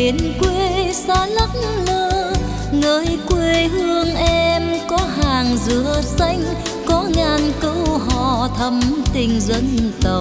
miền quê xa lắc lơ, nơi quê hương em có hàng dừa xanh, có ngàn câu hò thắm tình dân tộc.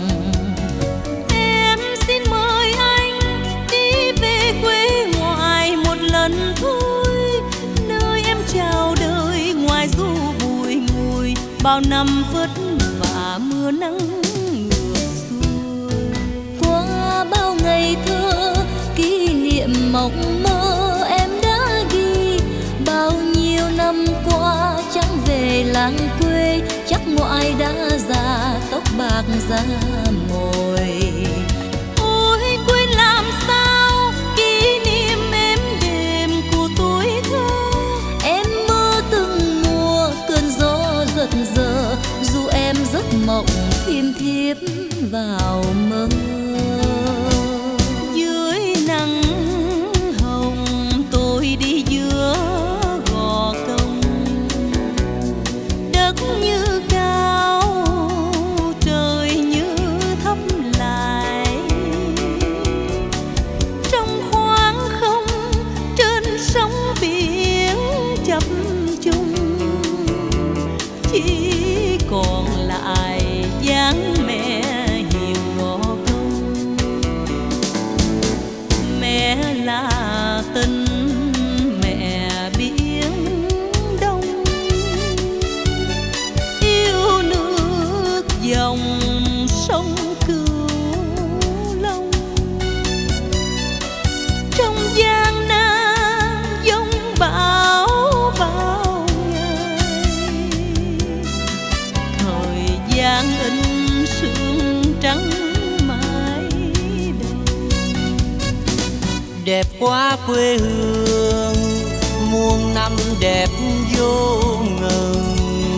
Em xin mời anh đi về quê ngoại một lần thôi, nơi em chào đời ngoài du bùi ngùi, bao năm vất vả mưa nắng ngược xuôi. Qua bao ngày thơ kỷ niệm mộng mơ em đã ghi, bao nhiêu năm qua chẳng về làng quê, chắc ngoại đã già tóc bạc da mồi. Ôi quên làm sao kỷ niệm êm đềm của tuổi thơ, Em mơ từng mùa cơn gió giật giờ, dù em giấc mộng thiêm thiếp vào mơ. dưới nắng hồng tôi đi giữa gò công, đất như cao trời như thấp lại, trong khoảng không trên sóng biển chập trùng, chỉ còn lại dáng mẹ hiền gò công. Mẹ là tình mẹ biển đông, yêu nước dòng sông Cửu Long. Trong gian nan giông bão bao ngày, thời gian in sương trắng mãi Đẹp quá quê hương, muôn năm đẹp vô ngần.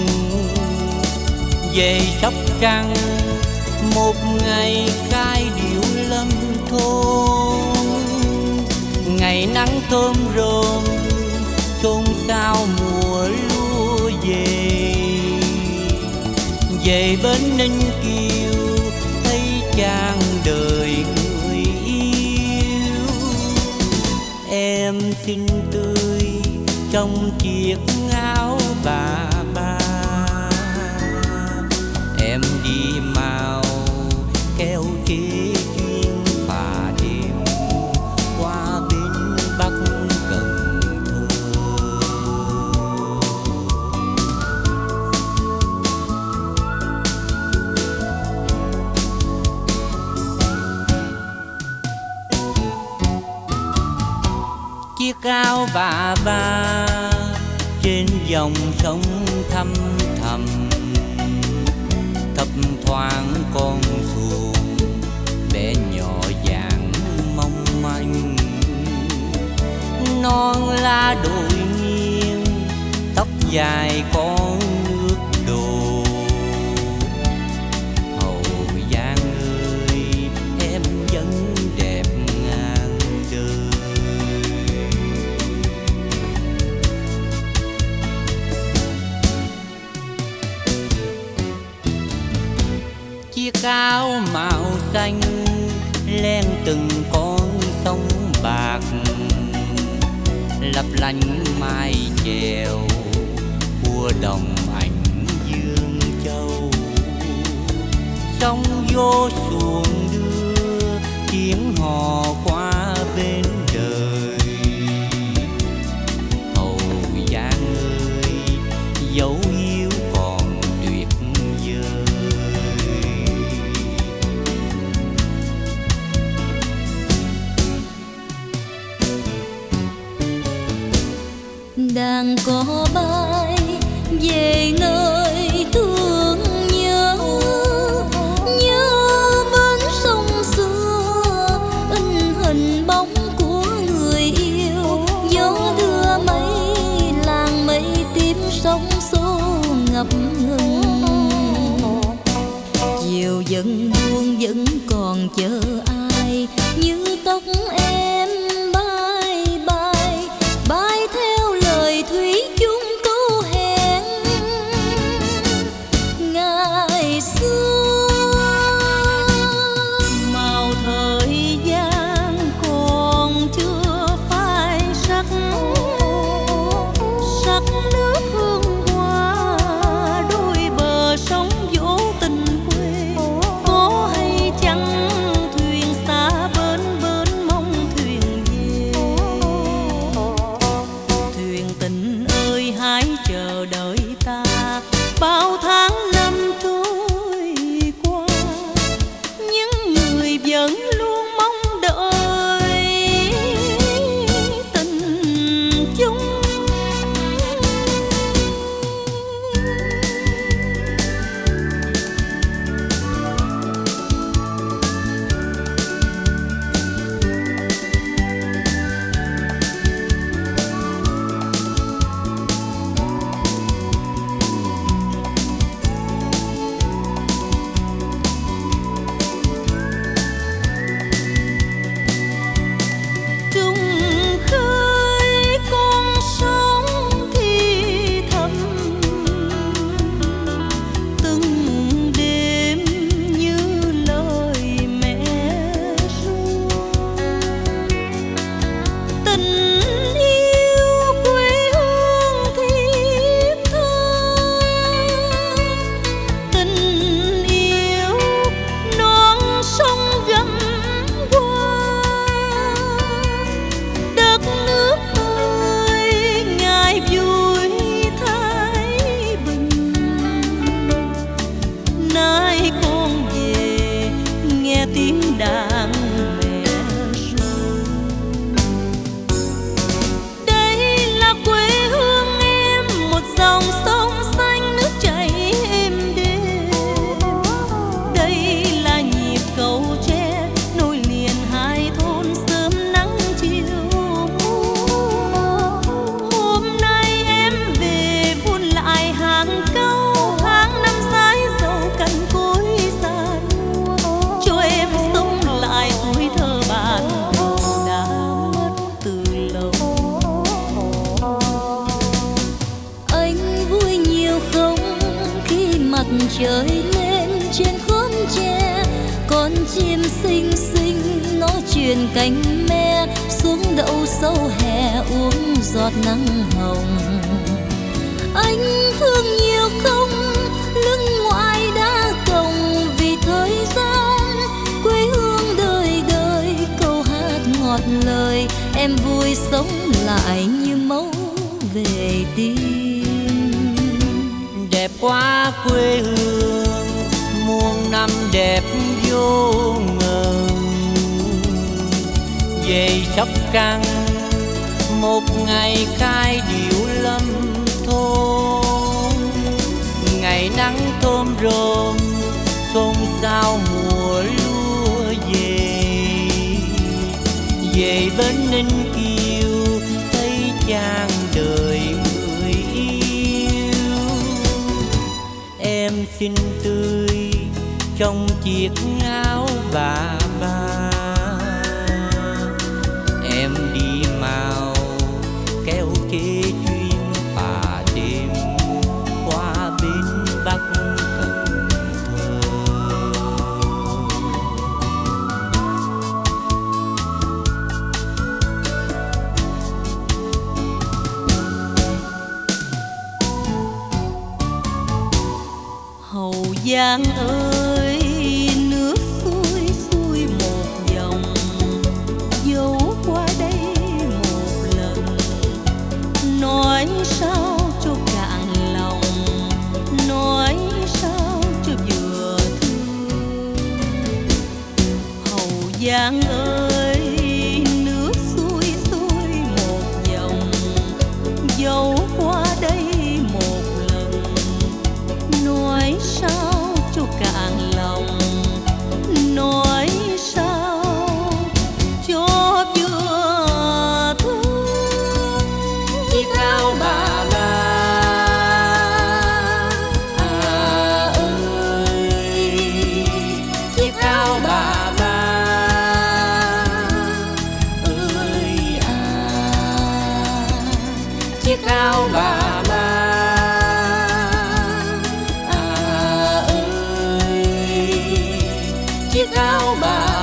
Về Sóc Trăng một ngày khai điệu lâm thôn, ngày nắng thơm rôm xôn xao mùa lúa về. Về bến Ninh Kiều thấy chàng đời người yêu, em xinh tươi trong chiếc áo bà ba. Em đi màu kéo khế chuyên phà đêm qua bên Bắc Cần Thơ. Chiếc áo bà ba trên dòng sông thăm thầm, thấp thoáng con xuồng bé nhỏ dạng mong manh. Non lá đồi nghiêng tóc dài con nước đổ. Hậu Giang ơi em vẫn đẹp ngàn đời. Chiếc áo màu xanh len từng con sông bạc, lấp lánh mai chèo của đồng ảnh Dương Châu. Sông vô xuồng đưa tiếng hò qua bên đời. Hậu Giang ơi dấu yêu còn tuyệt vời. Đang có bay về nơi thương nhớ, nhớ bến sông xưa in hình bóng của người yêu. Gió đưa mây làng mây tím sóng xô ngập ngừng. Chiều dần buông vẫn còn chờ ai, như tóc em bay bay bay theo lời thủy chung câu hẹn ngày xưa. màu thời gian còn chưa chung. Tiếng đàn mẹ ru. Đây là quê hương em, một dòng sông xanh nước chảy êm đềm. Đây là nhịp cầu tre nối liền hai thôn sớm nắng chiều mưa. Hôm nay em về vun lại hàng câu, tháng năm rái dầu cằn cối già nua, cho em sống lại tuổi thơ ban đầu đã mất từ lâu. Anh vui nhiều không khi mặt trời lên trên khóm tre, con chim xinh xinh nó truyền cánh me xuống đậu sâu hè uống giọt nắng hồng. Anh thương nhiều không lưng ngoại đã còng vì thời gian, quê hương đời đời câu hát ngọt lời, em vui sống lại như mẫu về tim. Đẹp quá quê hương muôn năm đẹp vô ngần, về Sóc Trăng một ngày khai điệu lâm thôn. Ngày nắng thơm rôm xôn xao mùa lúa về, về bến Ninh Kiều thấy chàng đời người yêu. Em xinh tươi trong chiếc áo bà ba, em đi màu kéo chế chuyên bà đêm qua bên Bắc Cần Thơ. Hậu Giang ơi, nước xuôi xuôi một dòng, dấu qua đây một lần. Nói sao cho cạn lòng, nói sao cho vừa thương. Hậu Giang ơi, nước xuôi xuôi một dòng, dấu qua đây một lần. Nói sao cho cạn lòng, nói sao cho vừa thương. Chiếc áo bà ba ơi, chiếc áo bà ba ơi chiếc áo bà ba ơi, chiếc áo bà